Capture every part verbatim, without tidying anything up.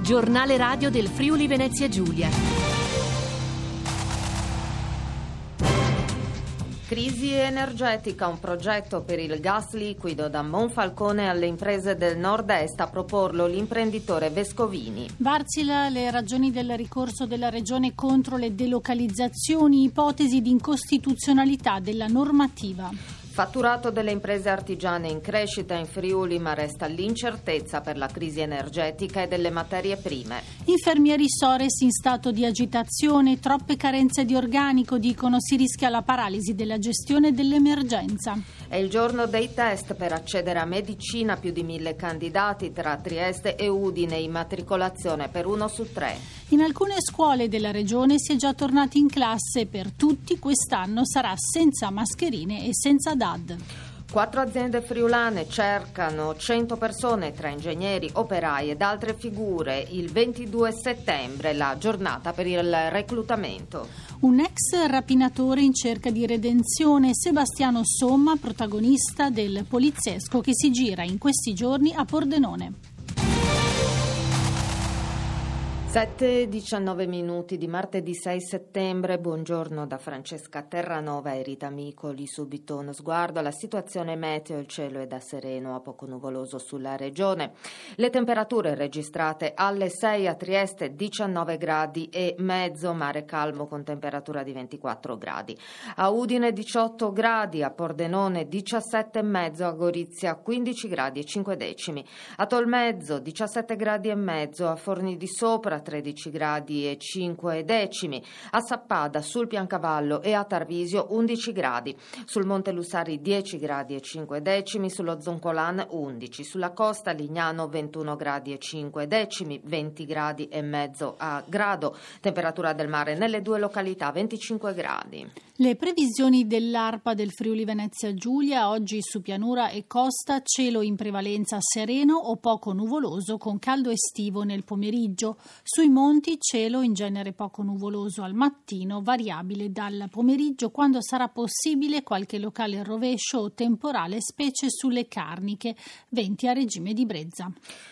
Giornale radio del Friuli Venezia Giulia. Crisi energetica, un progetto per il gas liquido da Monfalcone alle imprese del nord-est, a proporlo l'imprenditore Vescovini. Varsila le ragioni del ricorso della Regione contro le delocalizzazioni, ipotesi di incostituzionalità della normativa. Fatturato delle imprese artigiane in crescita in Friuli, ma resta l'incertezza per la crisi energetica e delle materie prime. Infermieri Sores in stato di agitazione, troppe carenze di organico, dicono, si rischia la paralisi della gestione dell'emergenza. È il giorno dei test per accedere a medicina, più di mille candidati tra Trieste e Udine, immatricolazione per uno su tre. In alcune scuole della regione si è già tornati in classe, per tutti quest'anno sarà senza mascherine e senza D A D. Quattro aziende friulane cercano cento persone tra ingegneri, operai ed altre figure. Il ventidue settembre, la giornata per il reclutamento. Un ex rapinatore in cerca di redenzione, Sebastiano Somma, protagonista del poliziesco che si gira in questi giorni a Pordenone. sette e diciannove minuti di martedì sei settembre. Buongiorno da Francesca Terranova e Rita Micoli. Subito uno sguardo alla situazione meteo. Il cielo è da sereno a poco nuvoloso sulla regione. Le temperature registrate alle sei a Trieste diciannove gradi e mezzo, mare calmo con temperatura di ventiquattro gradi. A Udine diciotto gradi, a Pordenone diciassette e mezzo, a Gorizia quindici gradi e cinque decimi. A Tolmezzo diciassette gradi e mezzo, a Forni di Sopra tredici gradi e cinque decimi, a Sappada, sul Piancavallo e a Tarvisio undici gradi, sul Monte Lussari dieci gradi e cinque decimi, sullo Zoncolan undici, sulla costa Lignano ventuno gradi e cinque decimi, venti gradi e mezzo a Grado, temperatura del mare nelle due località venticinque gradi. Le previsioni dell'ARPA del Friuli Venezia Giulia: oggi su pianura e costa cielo in prevalenza sereno o poco nuvoloso con caldo estivo nel pomeriggio. Sui monti cielo in genere poco nuvoloso al mattino, variabile dal pomeriggio, quando sarà possibile qualche locale rovescio o temporale, specie sulle Carniche, venti a regime di brezza.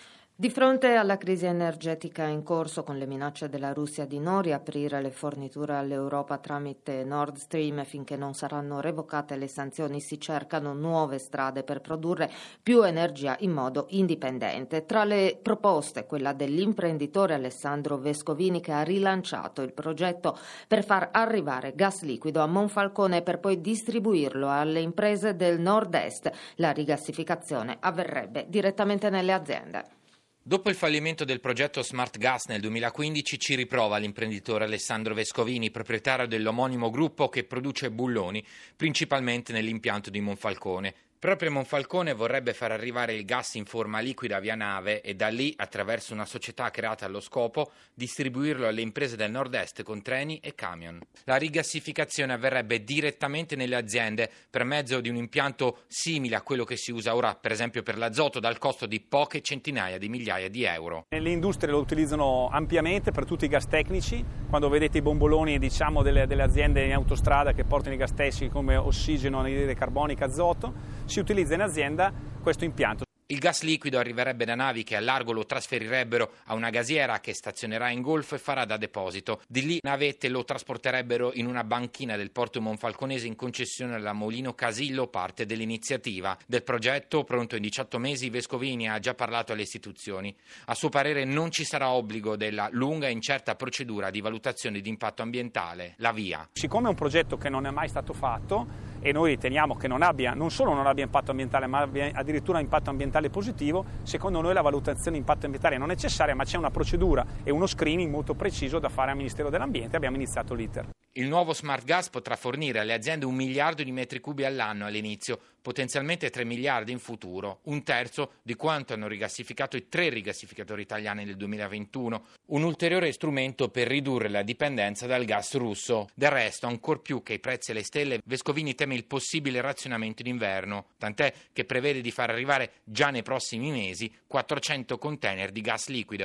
Di fronte alla crisi energetica in corso, con le minacce della Russia di non riaprire le forniture all'Europa tramite Nord Stream finché non saranno revocate le sanzioni, si cercano nuove strade per produrre più energia in modo indipendente. Tra le proposte, quella dell'imprenditore Alessandro Vescovini, che ha rilanciato il progetto per far arrivare gas liquido a Monfalcone per poi distribuirlo alle imprese del nord-est. La rigassificazione avverrebbe direttamente nelle aziende. Dopo il fallimento del progetto Smart Gas nel duemilaquindici ci riprova l'imprenditore Alessandro Vescovini, proprietario dell'omonimo gruppo che produce bulloni, principalmente nell'impianto di Monfalcone. Proprio Monfalcone vorrebbe far arrivare il gas in forma liquida via nave e da lì, attraverso una società creata allo scopo, distribuirlo alle imprese del nord-est con treni e camion. La rigassificazione avverrebbe direttamente nelle aziende per mezzo di un impianto simile a quello che si usa ora, per esempio per l'azoto, dal costo di poche centinaia di migliaia di euro. Le industrie lo utilizzano ampiamente per tutti i gas tecnici. Quando vedete i bomboloni, diciamo, delle, delle aziende in autostrada che portano i gas tecnici come ossigeno, anidride carbonica, azoto, si utilizza in azienda questo impianto. Il gas liquido arriverebbe da navi che a largo lo trasferirebbero a una gasiera che stazionerà in golfo e farà da deposito. Di lì navette lo trasporterebbero in una banchina del porto monfalconese in concessione alla Molino Casillo, parte dell'iniziativa. Del progetto, pronto in diciotto mesi, Vescovini ha già parlato alle istituzioni. A suo parere non ci sarà obbligo della lunga e incerta procedura di valutazione di impatto ambientale, la VIA. Siccome è un progetto che non è mai stato fatto e noi riteniamo che non abbia, non solo non abbia impatto ambientale, ma abbia addirittura impatto ambientale positivo, secondo noi la valutazione di impatto ambientale non è necessaria, ma c'è una procedura e uno screening molto preciso da fare al Ministero dell'Ambiente. Abbiamo iniziato l'iter. Il nuovo Smart Gas potrà fornire alle aziende un miliardo di metri cubi all'anno all'inizio, potenzialmente tre miliardi in futuro, un terzo di quanto hanno rigassificato i tre rigassificatori italiani nel duemilaventuno, un ulteriore strumento per ridurre la dipendenza dal gas russo. Del resto, ancor più che i prezzi alle stelle, Vescovini teme il possibile razionamento d'inverno, tant'è che prevede di far arrivare già nei prossimi mesi quattrocento container di gas liquido.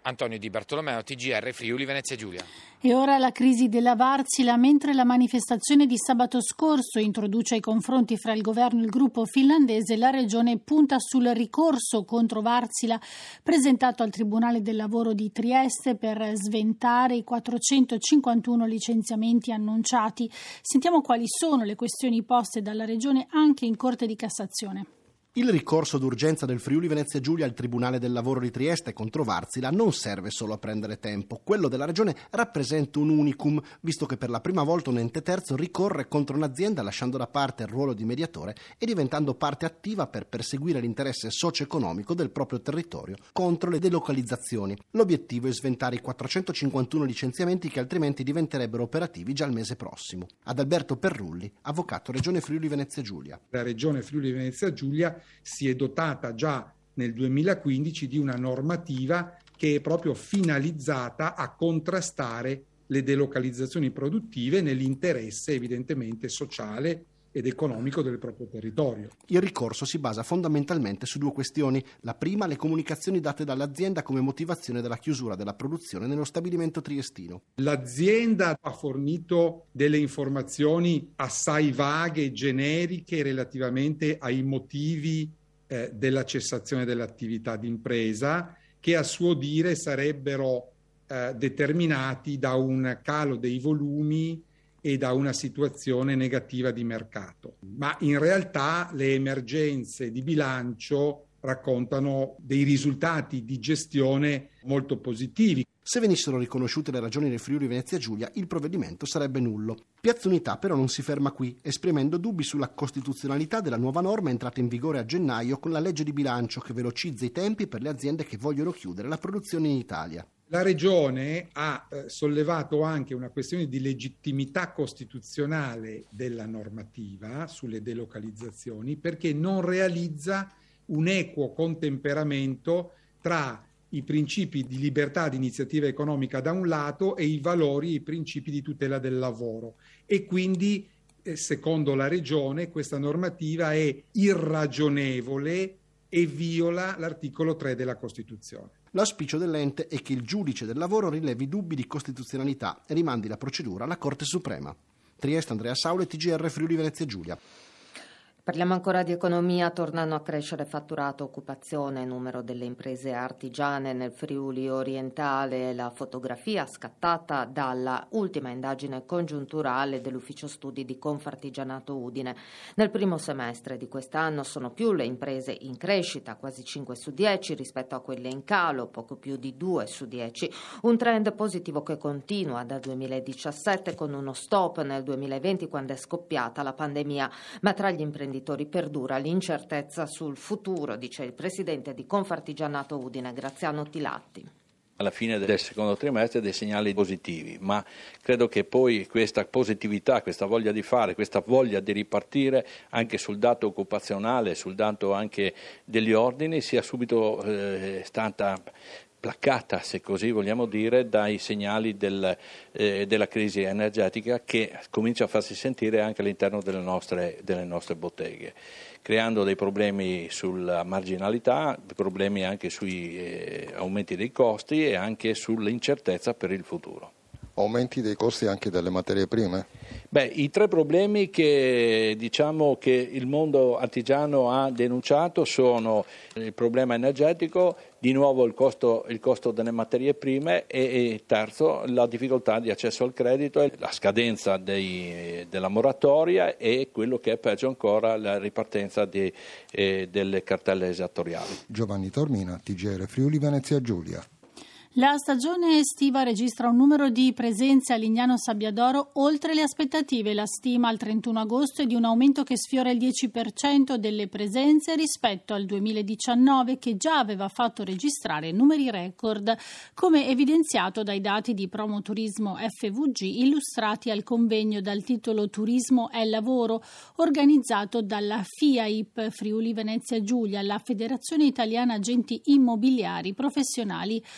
Antonio Di Bartolomeo, T G R Friuli Venezia Giulia. E ora la crisi della Varsila, mentre la manifestazione di sabato scorso introduce i confronti fra il governo e il gruppo finlandese, la regione punta sul ricorso contro Varsila presentato al Tribunale del Lavoro di Trieste per sventare i quattrocentocinquantuno licenziamenti annunciati. Sentiamo quali sono le questioni poste dalla regione anche in Corte di Cassazione. Il ricorso d'urgenza del Friuli Venezia Giulia al Tribunale del Lavoro di Trieste contro Varsila non serve solo a prendere tempo. Quello della Regione rappresenta un unicum, visto che per la prima volta un ente terzo ricorre contro un'azienda lasciando da parte il ruolo di mediatore e diventando parte attiva per perseguire l'interesse socio-economico del proprio territorio contro le delocalizzazioni. L'obiettivo è sventare i quattrocentocinquantuno licenziamenti che altrimenti diventerebbero operativi già il mese prossimo. Ad Alberto Perrulli, avvocato Regione Friuli Venezia Giulia. La Regione Friuli Venezia Giulia si è dotata già nel duemilaquindici di una normativa che è proprio finalizzata a contrastare le delocalizzazioni produttive nell'interesse evidentemente sociale ed economico del proprio territorio. Il ricorso si basa fondamentalmente su due questioni. La prima, le comunicazioni date dall'azienda come motivazione della chiusura della produzione nello stabilimento triestino. L'azienda ha fornito delle informazioni assai vaghe e generiche relativamente ai motivi eh, della cessazione dell'attività d'impresa, che a suo dire sarebbero eh, determinati da un calo dei volumi e da una situazione negativa di mercato. Ma in realtà le emergenze di bilancio raccontano dei risultati di gestione molto positivi. Se venissero riconosciute le ragioni del Friuli Venezia Giulia, il provvedimento sarebbe nullo. Piazza Unità però non si ferma qui, esprimendo dubbi sulla costituzionalità della nuova norma entrata in vigore a gennaio con la legge di bilancio che velocizza i tempi per le aziende che vogliono chiudere la produzione in Italia. La Regione ha eh, sollevato anche una questione di legittimità costituzionale della normativa sulle delocalizzazioni perché non realizza un equo contemperamento tra i principi di libertà di iniziativa economica da un lato e i valori e i principi di tutela del lavoro e quindi eh, secondo la Regione questa normativa è irragionevole e viola l'articolo tre della Costituzione. L'auspicio dell'ente è che il giudice del lavoro rilevi dubbi di costituzionalità e rimandi la procedura alla Corte Suprema. Trieste, Andrea Saule, T G R Friuli Venezia Giulia. Parliamo ancora di economia, tornano a crescere fatturato, occupazione, numero delle imprese artigiane nel Friuli orientale, la fotografia scattata dalla ultima indagine congiunturale dell'Ufficio Studi di Confartigianato Udine. Nel primo semestre di quest'anno sono più le imprese in crescita, quasi cinque su dieci rispetto a quelle in calo, poco più di due su dieci, un trend positivo che continua dal duemiladiciassette con uno stop nel duemilaventi quando è scoppiata la pandemia, ma tra gli imprenditori perdura l'incertezza sul futuro, dice il presidente di Confartigianato Udine, Graziano Tilatti. Alla fine del secondo trimestre dei segnali positivi, ma credo che poi questa positività, questa voglia di fare, questa voglia di ripartire anche sul dato occupazionale, sul dato anche degli ordini sia subito eh, stata placcata, se così vogliamo dire, dai segnali del, eh, della crisi energetica che comincia a farsi sentire anche all'interno delle nostre, delle nostre botteghe, creando dei problemi sulla marginalità, problemi anche sui eh, aumenti dei costi e anche sull'incertezza per il futuro. Aumenti dei costi anche delle materie prime? Beh, i tre problemi che diciamo che il mondo artigiano ha denunciato sono il problema energetico, di nuovo il costo, il costo delle materie prime e, e terzo la difficoltà di accesso al credito, la scadenza dei, della moratoria e quello che è peggio ancora la ripartenza di, eh, delle cartelle esattoriali. Giovanni Tormina, T G R Friuli Venezia Giulia. La stagione estiva registra un numero di presenze a Lignano Sabbiadoro oltre le aspettative. La stima al trentuno agosto è di un aumento che sfiora il dieci per cento delle presenze rispetto al duemiladiciannove, che già aveva fatto registrare numeri record, come evidenziato dai dati di Promoturismo F V G illustrati al convegno dal titolo Turismo è lavoro, organizzato dalla F I A I P Friuli Venezia Giulia, la Federazione Italiana Agenti Immobiliari Professionali. La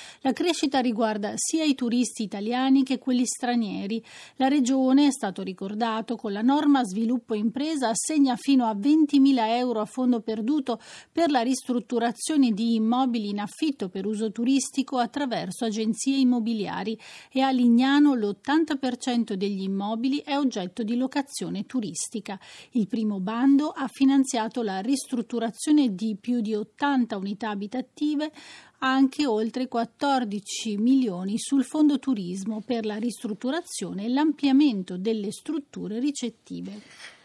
crescita riguarda sia i turisti italiani che quelli stranieri. La Regione, è stato ricordato, con la norma Sviluppo Impresa assegna fino a ventimila euro a fondo perduto per la ristrutturazione di immobili in affitto per uso turistico attraverso agenzie immobiliari, e a Lignano l'ottanta per cento degli immobili è oggetto di locazione turistica. Il primo bando ha finanziato la ristrutturazione di più di ottanta unità abitative, anche oltre quattordici milioni sul fondo turismo per la ristrutturazione e l'ampliamento delle strutture ricettive.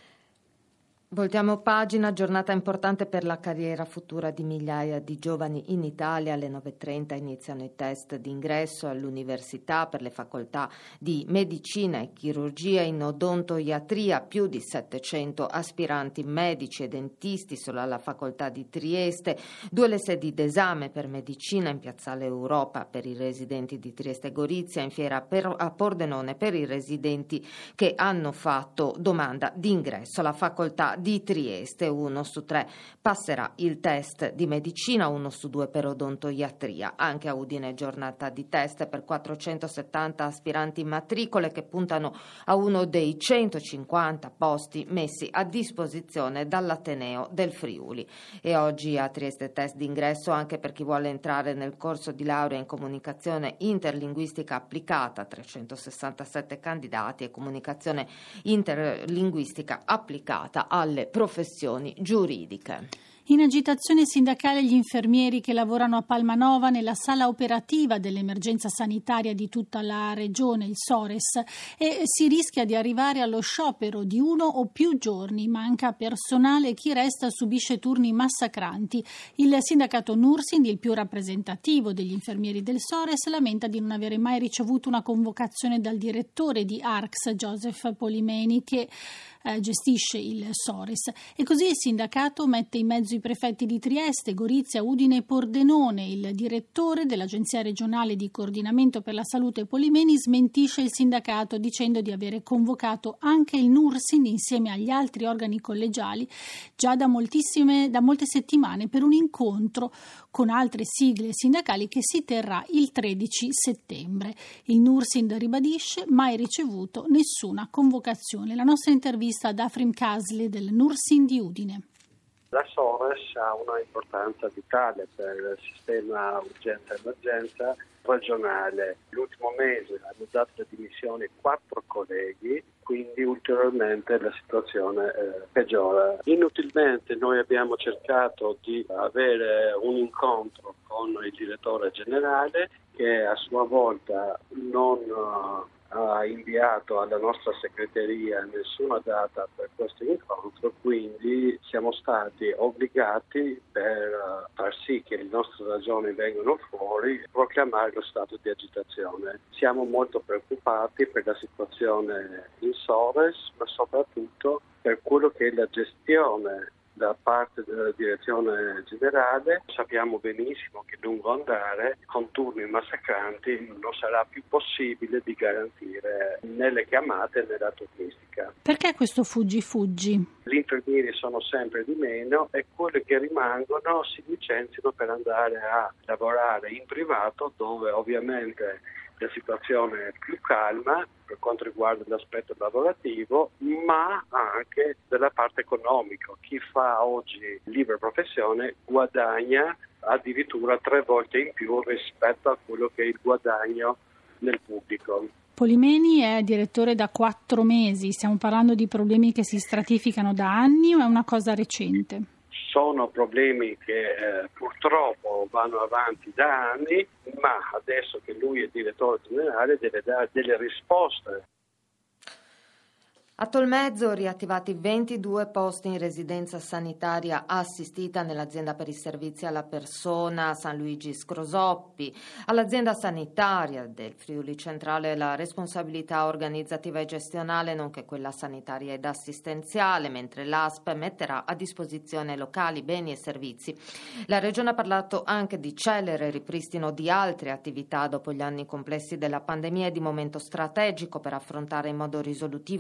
Voltiamo pagina, giornata importante per la carriera futura di migliaia di giovani in Italia. Alle nove e trenta iniziano i test d'ingresso all'università per le facoltà di medicina e chirurgia, in odontoiatria, più di settecento aspiranti medici e dentisti solo alla facoltà di Trieste, due le sedi d'esame per medicina in Piazzale Europa per i residenti di Trieste e Gorizia, in fiera per, a Pordenone per i residenti che hanno fatto domanda d'ingresso alla facoltà di Trieste. Uno su tre passerà il test di medicina, uno su due per odontoiatria. Anche a Udine giornata di test per quattrocentosettanta aspiranti in matricole che puntano a uno dei centocinquanta posti messi a disposizione dall'Ateneo del Friuli. E oggi a Trieste test d'ingresso anche per chi vuole entrare nel corso di laurea in comunicazione interlinguistica applicata, trecentosessantasette candidati, e comunicazione interlinguistica applicata alle professioni giuridiche. In agitazione sindacale gli infermieri che lavorano a Palmanova nella sala operativa dell'emergenza sanitaria di tutta la regione, il Sores, e si rischia di arrivare allo sciopero di uno o più giorni. Manca personale e chi resta subisce turni massacranti. Il sindacato Nursind, il più rappresentativo degli infermieri del Sores, lamenta di non avere mai ricevuto una convocazione dal direttore di A R C S, Joseph Polimeni, che eh, gestisce il Sores. E così il sindacato mette in mezzo i prefetti di Trieste, Gorizia, Udine e Pordenone. Il direttore dell'Agenzia regionale di coordinamento per la salute Polimeni smentisce il sindacato dicendo di avere convocato anche il Nursind insieme agli altri organi collegiali già da moltissime da molte settimane per un incontro con altre sigle sindacali che si terrà il tredici settembre. Il Nursind ribadisce mai ricevuto nessuna convocazione. La nostra intervista ad Afrim Kasli del Nursind di Udine. La Sores ha una importanza vitale per il sistema urgenza-emergenza regionale. L'ultimo mese hanno dato le dimissioni quattro colleghi, quindi ulteriormente la situazione eh, peggiora. Inutilmente noi abbiamo cercato di avere un incontro con il direttore generale, che a sua volta non uh, ha inviato alla nostra segreteria nessuna data per questo incontro, quindi siamo stati obbligati, per far sì che le nostre ragioni vengano fuori, a proclamare lo stato di agitazione. Siamo molto preoccupati per la situazione in Sores, ma soprattutto per quello che è la gestione da parte della direzione generale. Sappiamo benissimo che a lungo andare, con turni massacranti, non sarà più possibile di garantire né le chiamate né la turnistica. Perché questo fuggi-fuggi? Gli infermieri sono sempre di meno e quelli che rimangono si licenziano per andare a lavorare in privato, dove ovviamente la situazione è più calma per quanto riguarda l'aspetto lavorativo, ma anche della parte economica. Chi fa oggi libera professione guadagna addirittura tre volte in più rispetto a quello che è il guadagno nel pubblico. Polimeni è direttore da quattro mesi. Stiamo parlando di problemi che si stratificano da anni o è una cosa recente? Sono problemi che eh, purtroppo vanno avanti da anni, ma adesso che lui è direttore generale deve dare delle risposte. A Tolmezzo riattivati ventidue posti in residenza sanitaria assistita nell'azienda per i servizi alla persona San Luigi Scrosoppi. All'azienda sanitaria del Friuli Centrale la responsabilità organizzativa e gestionale, nonché quella sanitaria ed assistenziale, mentre l'A S P metterà a disposizione locali, beni e servizi. La Regione ha parlato anche di celere ripristino di altre attività dopo gli anni complessi della pandemia e di momento strategico per affrontare in modo risolutivo il problema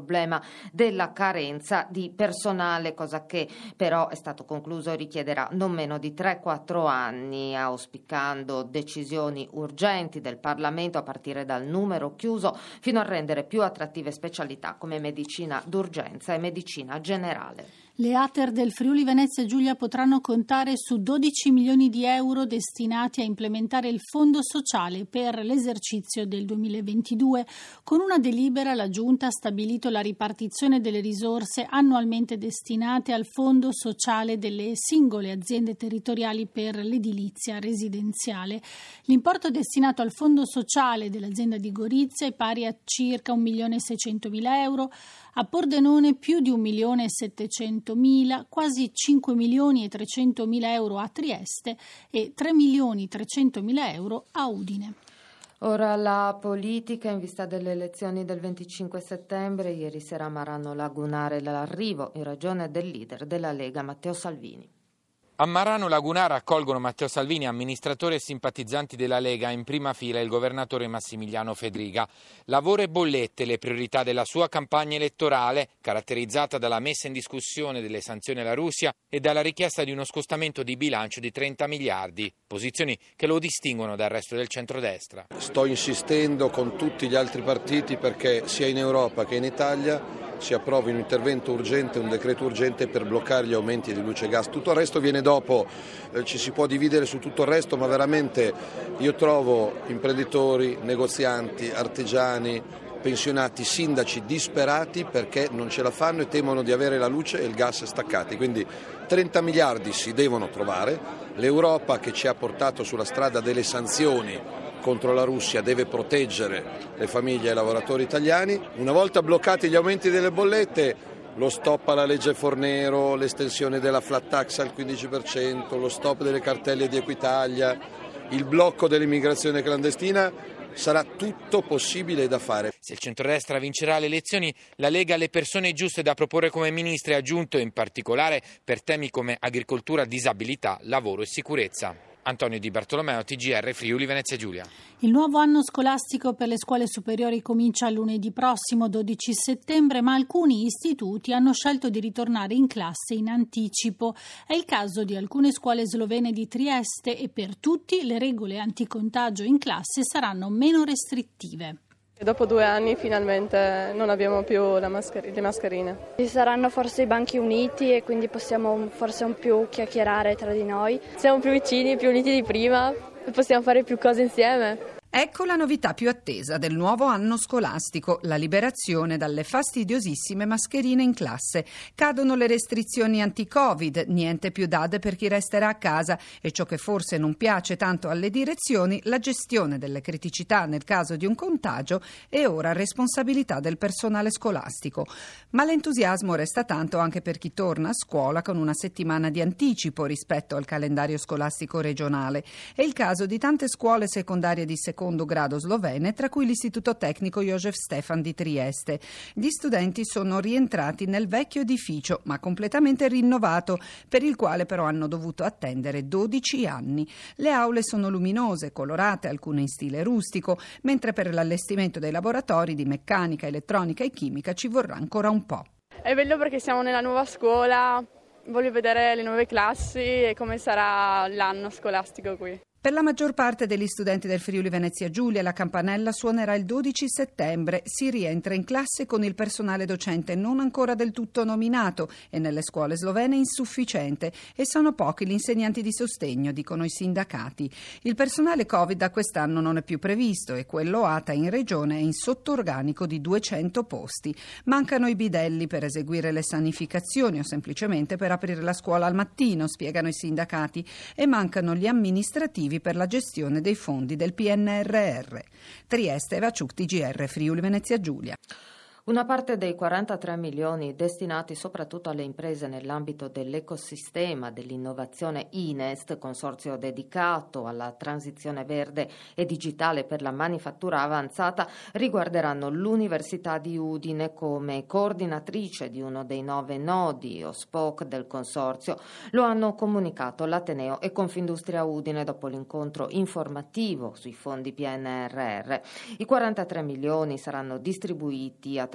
problema della carenza di personale, cosa che però è stato concluso richiederà non meno di tre quattro anni, auspicando decisioni urgenti del Parlamento a partire dal numero chiuso fino a rendere più attrattive specialità come medicina d'urgenza e medicina generale. Le A T E R del Friuli Venezia Giulia potranno contare su dodici milioni di euro destinati a implementare il Fondo Sociale per l'esercizio del duemilaventidue. Con una delibera la Giunta ha stabilito la ripartizione delle risorse annualmente destinate al Fondo Sociale delle singole aziende territoriali per l'edilizia residenziale. L'importo destinato al Fondo Sociale dell'azienda di Gorizia è pari a circa un milione e seicentomila euro, a Pordenone più di un milione e settecentomila, quasi cinque milioni e trecentomila euro a Trieste e tre milioni e trecentomila euro a Udine. Ora la politica in vista delle elezioni del venticinque settembre. Ieri sera a Marano Lagunare l'arrivo in ragione del leader della Lega Matteo Salvini. A Marano Lagunare accolgono Matteo Salvini, amministratore e simpatizzanti della Lega, in prima fila il governatore Massimiliano Fedriga. Lavoro e bollette, le priorità della sua campagna elettorale, caratterizzata dalla messa in discussione delle sanzioni alla Russia e dalla richiesta di uno scostamento di bilancio di trenta miliardi, posizioni che lo distinguono dal resto del centrodestra. Sto insistendo con tutti gli altri partiti perché sia in Europa che in Italia si approvi un intervento urgente, un decreto urgente per bloccare gli aumenti di luce e gas. Tutto il resto viene dopo, eh, ci si può dividere su tutto il resto, ma veramente io trovo imprenditori, negozianti, artigiani, pensionati, sindaci disperati perché non ce la fanno e temono di avere la luce e il gas staccati. Quindi trenta miliardi si devono trovare, l'Europa che ci ha portato sulla strada delle sanzioni contro la Russia deve proteggere le famiglie e i lavoratori italiani. Una volta bloccati gli aumenti delle bollette, lo stop alla legge Fornero, l'estensione della flat tax al quindici per cento, lo stop delle cartelle di Equitalia, il blocco dell'immigrazione clandestina, sarà tutto possibile da fare. Se il centrodestra vincerà le elezioni, la Lega ha le persone giuste da proporre come ministri, ha aggiunto, in particolare per temi come agricoltura, disabilità, lavoro e sicurezza. Antonio Di Bartolomeo, T G R Friuli Venezia Giulia. Il nuovo anno scolastico per le scuole superiori comincia lunedì prossimo, dodici settembre, ma alcuni istituti hanno scelto di ritornare in classe in anticipo. È il caso di alcune scuole slovene di Trieste e per tutti le regole anticontagio in classe saranno meno restrittive. Dopo due anni finalmente non abbiamo più la maschera, le mascherine. Ci saranno forse i banchi uniti e quindi possiamo forse un più chiacchierare tra di noi. Siamo più vicini, più uniti di prima e possiamo fare più cose insieme. Ecco la novità più attesa del nuovo anno scolastico, la liberazione dalle fastidiosissime mascherine in classe. Cadono le restrizioni anti-Covid, niente più D A D per chi resterà a casa e ciò che forse non piace tanto alle direzioni, la gestione delle criticità nel caso di un contagio è ora responsabilità del personale scolastico. Ma l'entusiasmo resta tanto anche per chi torna a scuola con una settimana di anticipo rispetto al calendario scolastico regionale. È il caso di tante scuole secondarie di secondo grado slovene, tra cui l'Istituto Tecnico Josef Stefan di Trieste. Gli studenti sono rientrati nel vecchio edificio, ma completamente rinnovato, per il quale però hanno dovuto attendere dodici anni. Le aule sono luminose, colorate, alcune in stile rustico, mentre per l'allestimento dei laboratori di meccanica, elettronica e chimica ci vorrà ancora un po'. È bello perché siamo nella nuova scuola, voglio vedere le nuove classi e come sarà l'anno scolastico qui. Per la maggior parte degli studenti del Friuli Venezia Giulia la campanella suonerà il dodici settembre. Si rientra in classe con il personale docente non ancora del tutto nominato e nelle scuole slovene insufficiente, e sono pochi gli insegnanti di sostegno, dicono i sindacati. Il personale Covid da quest'anno non è più previsto e quello A T A in regione è in sottorganico di duecento posti. Mancano i bidelli per eseguire le sanificazioni o semplicemente per aprire la scuola al mattino, spiegano i sindacati, e mancano gli amministrativi per la gestione dei fondi del P N R R. Trieste, Eva Ciuc, T G R Friuli Venezia Giulia. Una parte dei quarantatré milioni destinati soprattutto alle imprese nell'ambito dell'ecosistema dell'innovazione INEST, consorzio dedicato alla transizione verde e digitale per la manifattura avanzata, riguarderanno l'Università di Udine come coordinatrice di uno dei nove nodi o S P O C del consorzio. Lo hanno comunicato l'Ateneo e Confindustria Udine dopo l'incontro informativo sui fondi P N R R. I quarantatré milioni saranno distribuiti attraverso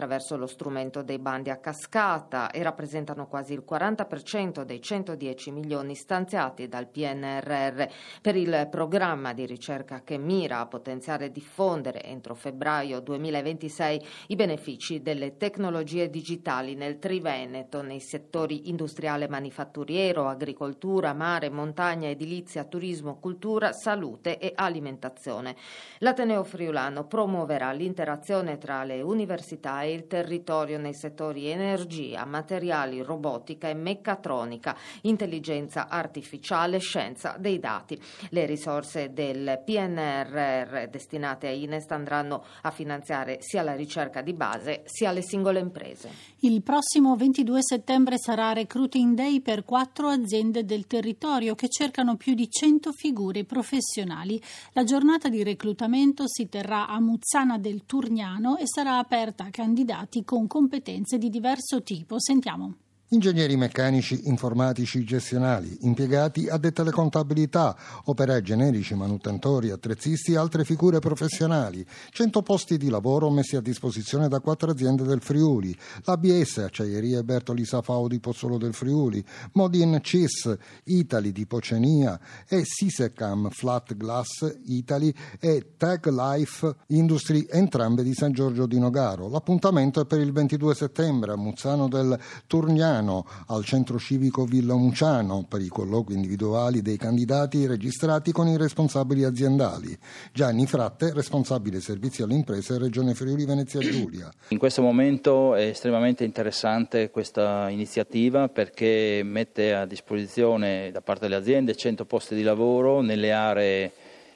attraverso lo strumento dei bandi a cascata e rappresentano quasi il quaranta per cento dei centodieci milioni stanziati dal P N R R per il programma di ricerca che mira a potenziare e diffondere entro febbraio duemilaventisei i benefici delle tecnologie digitali nel Triveneto, nei settori industriale, manifatturiero, agricoltura, mare, montagna, edilizia, turismo, cultura, salute e alimentazione. L'Ateneo Friulano promuoverà l'interazione tra le università e il territorio nei settori energia, materiali, robotica e meccatronica, intelligenza artificiale, scienza dei dati. Le risorse del P N R R destinate a Ines andranno a finanziare sia la ricerca di base sia le singole imprese. Il prossimo ventidue settembre sarà Recruiting Day per quattro aziende del territorio che cercano più di cento figure professionali. La giornata di reclutamento si terrà a Muzzana del Turgnano e sarà aperta a candidati con competenze di diverso tipo. Sentiamo. Ingegneri meccanici, informatici, gestionali, impiegati addetti alle contabilità, operai generici, manutentori, attrezzisti e altre figure professionali. cento posti di lavoro messi a disposizione da quattro aziende del Friuli: l'A B S, Acciaierie Bertoli Safao di Pozzolo del Friuli, Modin C I S Italy di Pocenia e Sisecam Flat Glass Italy e Tag Life Industry, entrambe di San Giorgio di Nogaro. L'appuntamento è per il ventidue settembre a Muzzano del Turgnano, al centro civico Villa Muciano, per i colloqui individuali dei candidati registrati con i responsabili aziendali. Gianni Fratte, responsabile servizi alle imprese, Regione Friuli Venezia Giulia. In questo momento è estremamente interessante questa iniziativa perché mette a disposizione da parte delle aziende cento posti di lavoro nelle aree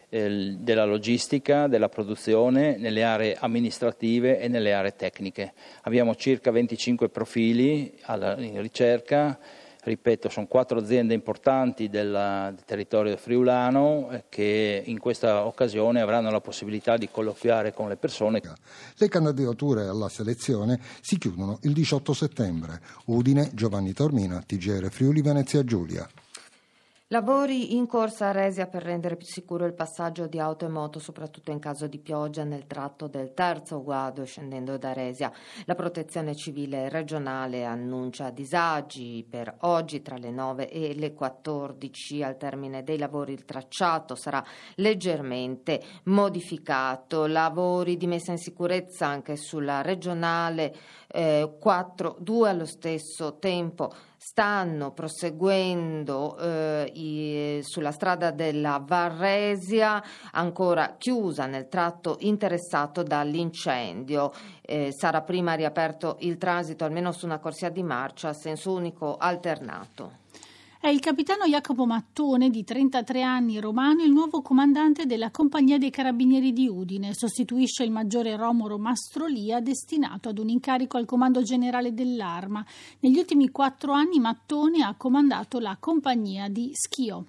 della logistica, della produzione, nelle aree amministrative e nelle aree tecniche. Abbiamo circa venticinque profili alla, in ricerca, ripeto, sono quattro aziende importanti del, del territorio friulano eh, che in questa occasione avranno la possibilità di colloquiare con le persone. Le candidature alla selezione si chiudono il diciotto settembre. Udine, Giovanni Tormina, T G R Friuli Venezia Giulia. Lavori in corsa a Resia per rendere più sicuro il passaggio di auto e moto, soprattutto in caso di pioggia nel tratto del terzo guado scendendo da Resia. La Protezione Civile regionale annuncia disagi per oggi tra le nove e le quattordici. Al termine dei lavori il tracciato sarà leggermente modificato. Lavori di messa in sicurezza anche sulla regionale eh, quattro due allo stesso tempo. Stanno proseguendo eh, i, sulla strada della Varresia, ancora chiusa nel tratto interessato dall'incendio. Eh, sarà prima riaperto il transito almeno su una corsia di marcia a senso unico alternato. È il capitano Jacopo Mattone, di trentatré anni, romano, il nuovo comandante della Compagnia dei Carabinieri di Udine. Sostituisce il maggiore Romolo Mastrolia, destinato ad un incarico al Comando Generale dell'Arma. Negli ultimi quattro anni Mattone ha comandato la Compagnia di Schio.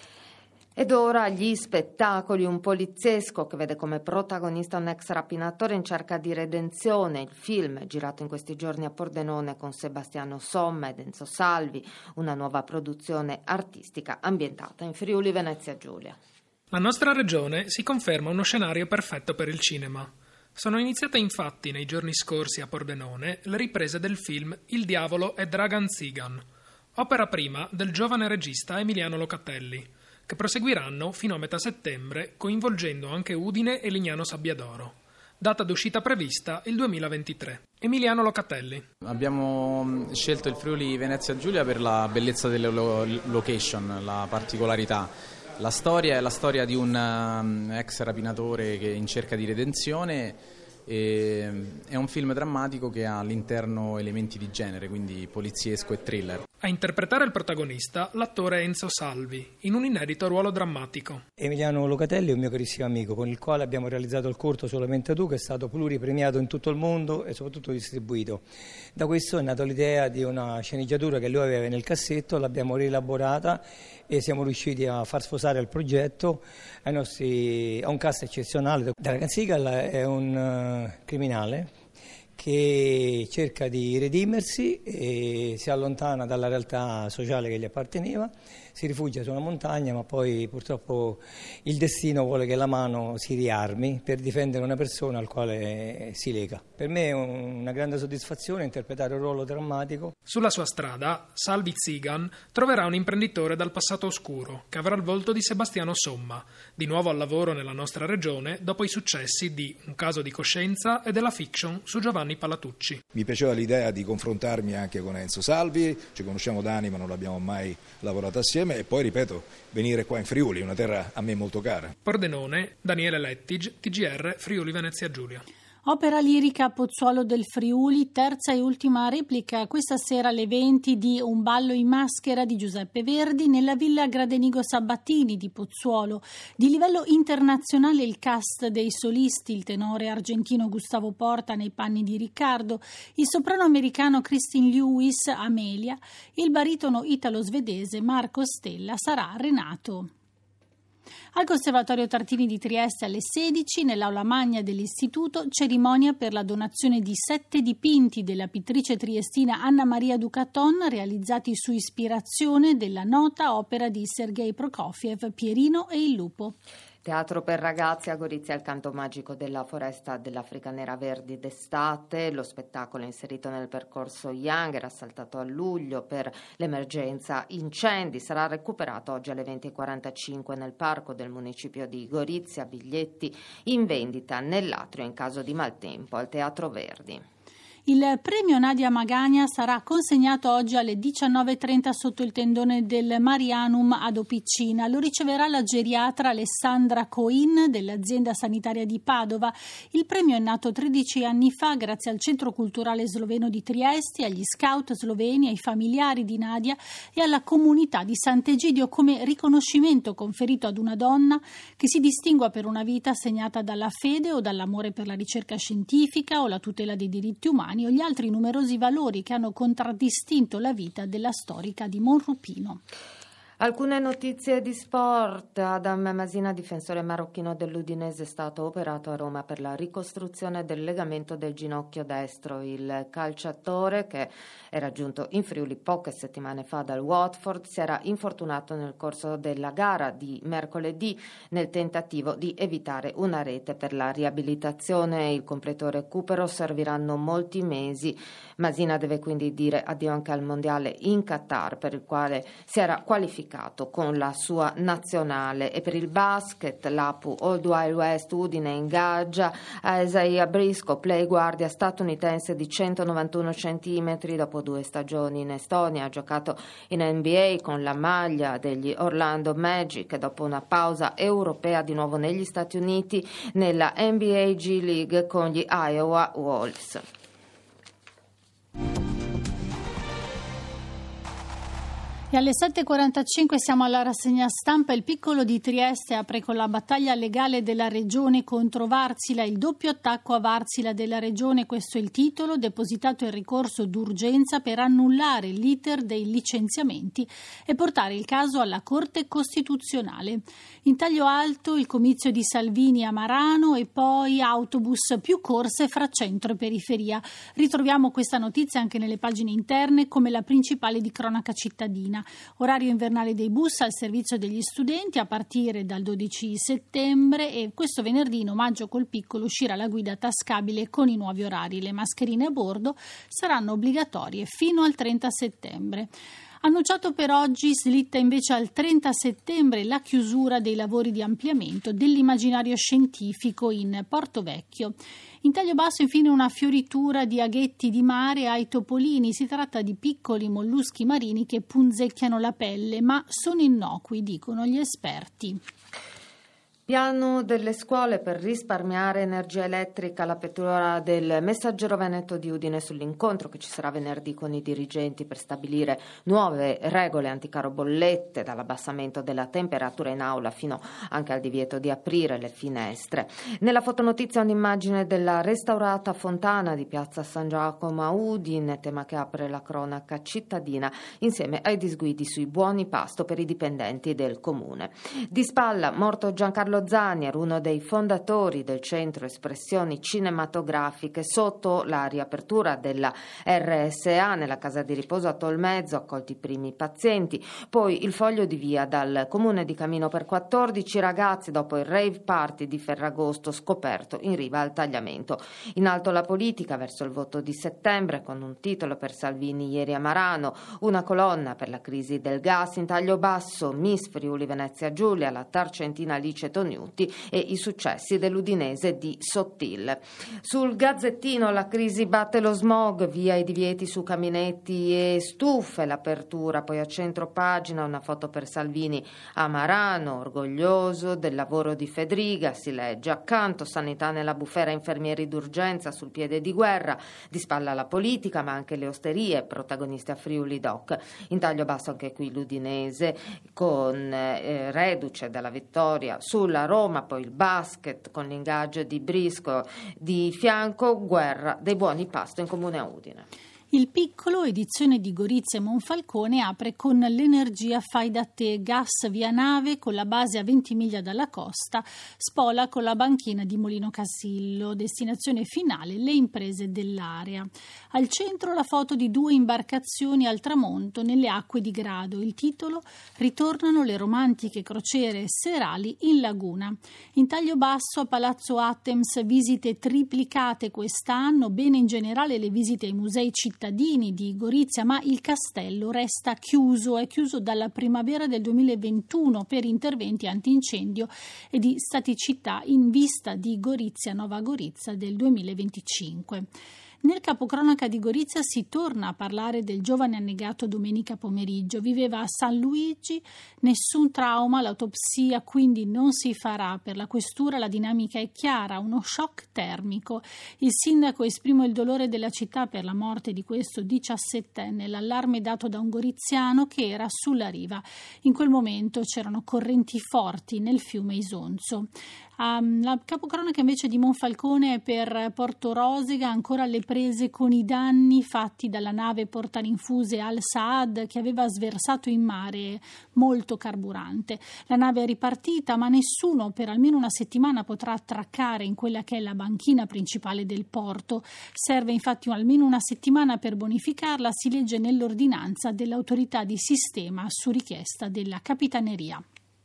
Ed ora gli spettacoli, un poliziesco che vede come protagonista un ex rapinatore in cerca di redenzione. Il film, girato in questi giorni a Pordenone con Sebastiano Somma ed Enzo Salvi, una nuova produzione artistica ambientata in Friuli Venezia Giulia. La nostra regione si conferma uno scenario perfetto per il cinema. Sono iniziate infatti nei giorni scorsi a Pordenone le riprese del film Il diavolo e Dragan Zigan, opera prima del giovane regista Emiliano Locatelli, che proseguiranno fino a metà settembre, coinvolgendo anche Udine e Lignano Sabbiadoro. Data d'uscita prevista il duemilaventitré. Emiliano Locatelli. Abbiamo scelto il Friuli Venezia Giulia per la bellezza delle lo- location, la particolarità. La storia è la storia di un um, ex rapinatore che è in cerca di redenzione. E è un film drammatico che ha all'interno elementi di genere, quindi poliziesco e thriller. A interpretare il protagonista l'attore Enzo Salvi, in un inedito ruolo drammatico. Emiliano Locatelli è un mio carissimo amico con il quale abbiamo realizzato il corto Solamente tu, che è stato pluripremiato in tutto il mondo e soprattutto distribuito. Da questo è nata l'idea di una sceneggiatura che lui aveva nel cassetto, l'abbiamo rielaborata e siamo riusciti a far sposare il progetto ai nostri, a un cast eccezionale. Dragan Zigan è un criminale che cerca di redimersi e si allontana dalla realtà sociale che gli apparteneva, si rifugia su una montagna, ma poi purtroppo il destino vuole che la mano si riarmi per difendere una persona al quale si lega. Per me è una grande soddisfazione interpretare un ruolo drammatico. Sulla sua strada, Salvi Zigan troverà un imprenditore dal passato oscuro che avrà il volto di Sebastiano Somma, di nuovo al lavoro nella nostra regione dopo i successi di Un caso di coscienza e della fiction su Giovanni Palatucci. Mi piaceva l'idea di confrontarmi anche con Enzo Salvi, ci conosciamo da anni ma non abbiamo mai lavorato assieme, e poi, ripeto, venire qua in Friuli, una terra a me molto cara. Pordenone, Daniele Lettig, T G R, Friuli Venezia Giulia. Opera lirica Pozzuolo del Friuli, terza e ultima replica questa sera alle venti di Un ballo in maschera di Giuseppe Verdi nella Villa Gradenigo Sabatini di Pozzuolo. Di livello internazionale il cast dei solisti, il tenore argentino Gustavo Porta nei panni di Riccardo, il soprano americano Christine Lewis, Amelia, il baritono italo-svedese Marco Stella sarà Renato. Al Conservatorio Tartini di Trieste alle sedici, nell'aula magna dell'istituto, cerimonia per la donazione di sette dipinti della pittrice triestina Anna Maria Ducaton, realizzati su ispirazione della nota opera di Sergei Prokofiev, Pierino e il lupo. Teatro per ragazzi a Gorizia, il canto magico della foresta dell'Africa Nera Verdi d'estate. Lo spettacolo inserito nel percorso Young era saltato a luglio per l'emergenza incendi. Sarà recuperato oggi alle venti e quarantacinque nel parco del municipio di Gorizia. Biglietti in vendita nell'atrio in caso di maltempo al Teatro Verdi. Il premio Nadia Magagna sarà consegnato oggi alle diciannove e trenta sotto il tendone del Marianum ad Opicina. Lo riceverà la geriatra Alessandra Coin dell'azienda sanitaria di Padova. Il premio è nato tredici anni fa grazie al Centro Culturale Sloveno di Trieste, agli scout sloveni, ai familiari di Nadia e alla comunità di Sant'Egidio come riconoscimento conferito ad una donna che si distingua per una vita segnata dalla fede o dall'amore per la ricerca scientifica o la tutela dei diritti umani o gli altri numerosi valori che hanno contraddistinto la vita della storica di Monrupino. Alcune notizie di sport. Adam Masina, difensore marocchino dell'Udinese, è stato operato a Roma per la ricostruzione del legamento del ginocchio destro. Il calciatore, che era giunto in Friuli poche settimane fa dal Watford, si era infortunato nel corso della gara di mercoledì nel tentativo di evitare una rete. Per la riabilitazione e il completo recupero serviranno molti mesi. Masina deve quindi dire addio anche al mondiale in Qatar, per il quale si era qualificato con la sua nazionale. E per il basket, l'A P U Old Wild West Udine ingaggia Isaiah Briscoe, play guardia statunitense di centonovantuno centimetri. Dopo due stagioni in Estonia ha giocato in N B A con la maglia degli Orlando Magic e dopo una pausa europea di nuovo negli Stati Uniti nella N B A G League con gli Iowa Wolves. E alle sette e quarantacinque siamo alla rassegna stampa. Il piccolo di Trieste apre con la battaglia legale della regione contro Varsila, il doppio attacco a Varsila della regione, questo è il titolo. Depositato il ricorso d'urgenza per annullare l'iter dei licenziamenti e portare il caso alla Corte Costituzionale. In taglio alto il comizio di Salvini a Marano e poi autobus più corse fra centro e periferia. Ritroviamo questa notizia anche nelle pagine interne come la principale di cronaca cittadina. Orario invernale dei bus al servizio degli studenti a partire dal dodici settembre e questo venerdì in omaggio col piccolo uscirà la guida tascabile con i nuovi orari. Le mascherine a bordo saranno obbligatorie fino al trenta settembre. Annunciato per oggi, slitta invece al trenta settembre la chiusura dei lavori di ampliamento dell'immaginario scientifico in Porto Vecchio. In taglio basso infine una fioritura di aghetti di mare ai topolini. Si tratta di piccoli molluschi marini che punzecchiano la pelle, ma sono innocui, dicono gli esperti. Piano delle scuole per risparmiare energia elettrica, l'apertura del Messaggero Veneto di Udine sull'incontro che ci sarà venerdì con i dirigenti per stabilire nuove regole anticaro bollette, dall'abbassamento della temperatura in aula fino anche al divieto di aprire le finestre. Nella fotonotizia un'immagine della restaurata fontana di Piazza San Giacomo a Udine, tema che apre la cronaca cittadina insieme ai disguidi sui buoni pasto per i dipendenti del comune. Di spalla, morto Giancarlo Carlo Zanier, uno dei fondatori del Centro Espressioni Cinematografiche, sotto la riapertura della R S A nella casa di riposo a Tolmezzo, accolti i primi pazienti, poi il foglio di via dal comune di Camino per quattordici ragazzi dopo il rave party di Ferragosto scoperto in riva al tagliamento. In alto la politica verso il voto di settembre, con un titolo per Salvini ieri a Marano, una colonna per la crisi del gas, in taglio basso Miss Friuli Venezia Giulia, la tarcentina Alice Toniutti e i successi dell'udinese di Sottil. Sul Gazzettino la crisi batte lo smog, via i divieti su caminetti e stufe, l'apertura, poi a centro pagina una foto per Salvini a Marano, orgoglioso del lavoro di Fedriga, si legge, accanto sanità nella bufera, infermieri d'urgenza sul piede di guerra, di spalla la politica ma anche le osterie, protagoniste a Friuli Doc. In taglio basso anche qui l'Udinese con eh, reduce dalla vittoria sulla Roma, poi il basket con l'ingaggio di Brisco di fianco, guerra dei buoni pasto in comune a Udine. Il Piccolo, edizione di Gorizia e Monfalcone, apre con l'energia fai da te, gas via nave con la base a venti miglia dalla costa, spola con la banchina di Molino Casillo, destinazione finale le imprese dell'area. Al centro la foto di due imbarcazioni al tramonto nelle acque di Grado, il titolo Ritornano le romantiche crociere serali in laguna. In taglio basso a Palazzo Attems visite triplicate quest'anno, bene in generale le visite ai musei cittadini di Gorizia, ma il castello resta chiuso, è chiuso dalla primavera del duemilaventuno per interventi antincendio e di staticità in vista di Gorizia Nova Gorizia del duemilaventicinque. Nel capocronaca di Gorizia si torna a parlare del giovane annegato domenica pomeriggio. Viveva a San Luigi, nessun trauma, l'autopsia quindi non si farà. Per la questura la dinamica è chiara, uno shock termico. Il sindaco esprime il dolore della città per la morte di questo diciassettenne, l'allarme dato da un goriziano che era sulla riva. In quel momento c'erano correnti forti nel fiume Isonzo. Um, la capocronaca invece di Monfalcone per Porto Rosica, ancora alle prese con i danni fatti dalla nave portarinfuse Al Saad che aveva sversato in mare molto carburante. La nave è ripartita ma nessuno per almeno una settimana potrà attraccare in quella che è la banchina principale del porto. Serve infatti almeno una settimana per bonificarla, si legge nell'ordinanza dell'autorità di sistema su richiesta della Capitaneria.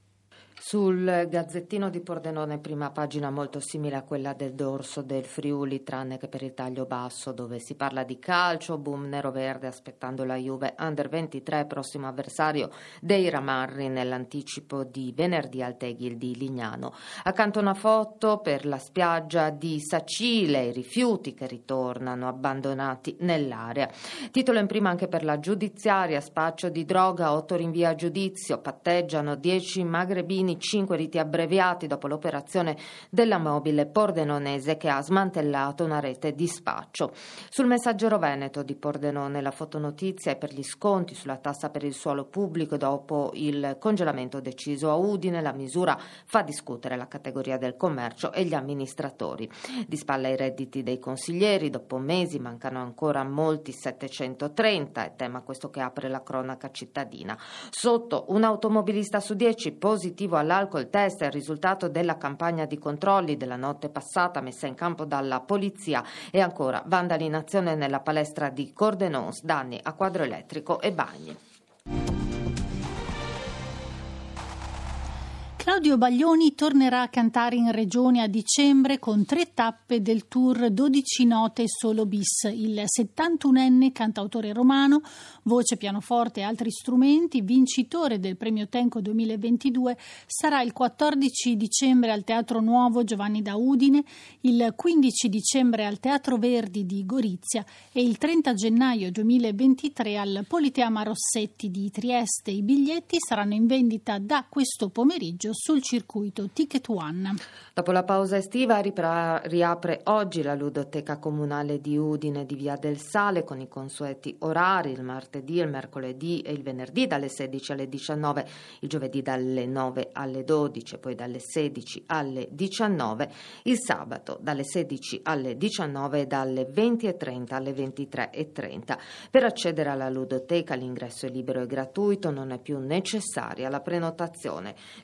Sul Gazzettino di Pordenone, prima pagina molto simile a quella del dorso del Friuli, tranne che per il taglio basso dove si parla di calcio, boom nero-verde aspettando la Juve under ventitré, prossimo avversario dei Ramarri nell'anticipo di venerdì al Tegil di Lignano. Accanto una foto per la spiaggia di Sacile, i rifiuti che ritornano abbandonati nell'area. Titolo in prima anche per la giudiziaria, spaccio di droga, otto rinvii a giudizio, patteggiano dieci magrebini, cinque riti abbreviati dopo l'operazione della mobile pordenonese che ha smantellato una rete di spaccio. Sul Messaggero Veneto di Pordenone la fotonotizia è per gli sconti sulla tassa per il suolo pubblico dopo il congelamento deciso a Udine. La misura fa discutere la categoria del commercio e gli amministratori. Di spalla ai redditi dei consiglieri, dopo mesi mancano ancora molti settecentotrenta, è tema questo che apre la cronaca cittadina. Sotto un automobilista su dieci positivo all'alcol test è il risultato della campagna di controlli della notte passata messa in campo dalla polizia. E ancora vandali in azione nella palestra di Cordenons, danni a quadro elettrico e bagni. Claudio Baglioni tornerà a cantare in regione a dicembre con tre tappe del tour dodici note solo bis. Il settantunenne cantautore romano, voce, pianoforte e altri strumenti, vincitore del premio Tenco duemilaventidue, sarà il quattordici dicembre al Teatro Nuovo Giovanni da Udine, il quindici dicembre al Teatro Verdi di Gorizia e il trenta gennaio duemilaventitré al Politeama Rossetti di Trieste. I biglietti saranno in vendita da questo pomeriggio sul circuito Ticket One. Dopo la pausa estiva ripra- riapre oggi la ludoteca comunale di Udine di Via del Sale con i consueti orari, il martedì, il mercoledì e il venerdì dalle sedici alle diciannove, il giovedì dalle nove alle dodici, poi dalle sedici alle diciannove, il sabato dalle sedici alle diciannove e dalle venti e trenta alle ventitré e trenta. Per accedere alla ludoteca l'ingresso è libero e gratuito, non è più necessaria la prenotazione. La ludoteca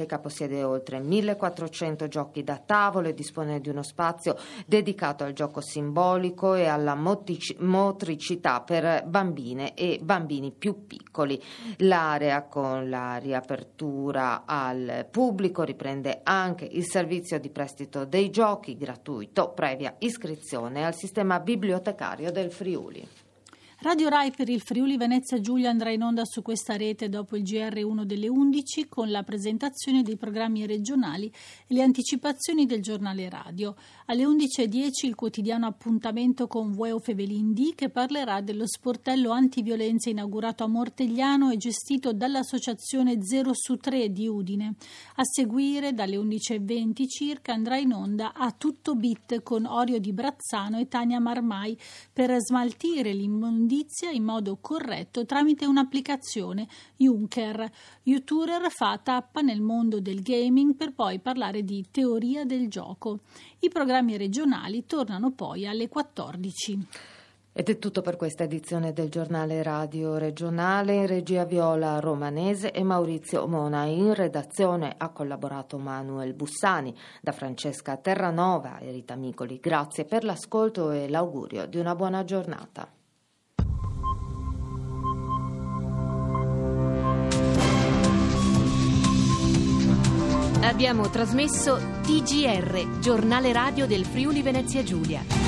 biblioteca possiede oltre millequattrocento giochi da tavolo e dispone di uno spazio dedicato al gioco simbolico e alla motici- motricità per bambine e bambini più piccoli. L'area, con la riapertura al pubblico, riprende anche il servizio di prestito dei giochi gratuito previa iscrizione al sistema bibliotecario del Friuli. Radio Rai per il Friuli Venezia Giulia andrà in onda su questa rete dopo il G R uno delle undici con la presentazione dei programmi regionali e le anticipazioni del giornale radio. Alle undici e dieci il quotidiano appuntamento con Vueo Fevelin che parlerà dello sportello antiviolenza inaugurato a Mortegliano e gestito dall'associazione zero su tre di Udine. A seguire dalle undici e venti circa andrà in onda A Tutto Bit con Orio di Brazzano e Tania Marmai per smaltire l'immondizia in modo corretto tramite un'applicazione Junker. YouTuber fa tappa nel mondo del gaming per poi parlare di teoria del gioco. I programmi regionali tornano poi alle quattordici. Ed è tutto per questa edizione del giornale radio regionale. In regia Viola Romanese e Maurizio Mona. In redazione ha collaborato Manuel Bussani. Da Francesca Terranova e Rita Micoli, grazie per l'ascolto e l'augurio di una buona giornata. Abbiamo trasmesso T G R, giornale radio del Friuli Venezia Giulia.